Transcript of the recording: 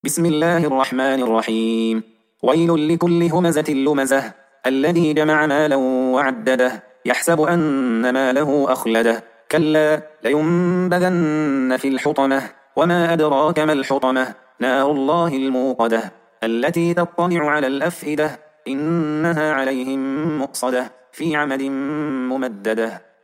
بسم الله الرحمن الرحيم. ويل لكل همزة لمزة الذي جمع مالا وعدده يحسب أن ماله أخلده كلا لينبذن في الحطمة وما أدراك ما الحطمة نار الله الموقدة التي تطلع على الأفئدة إنها عليهم مؤصدة في عمد ممددة.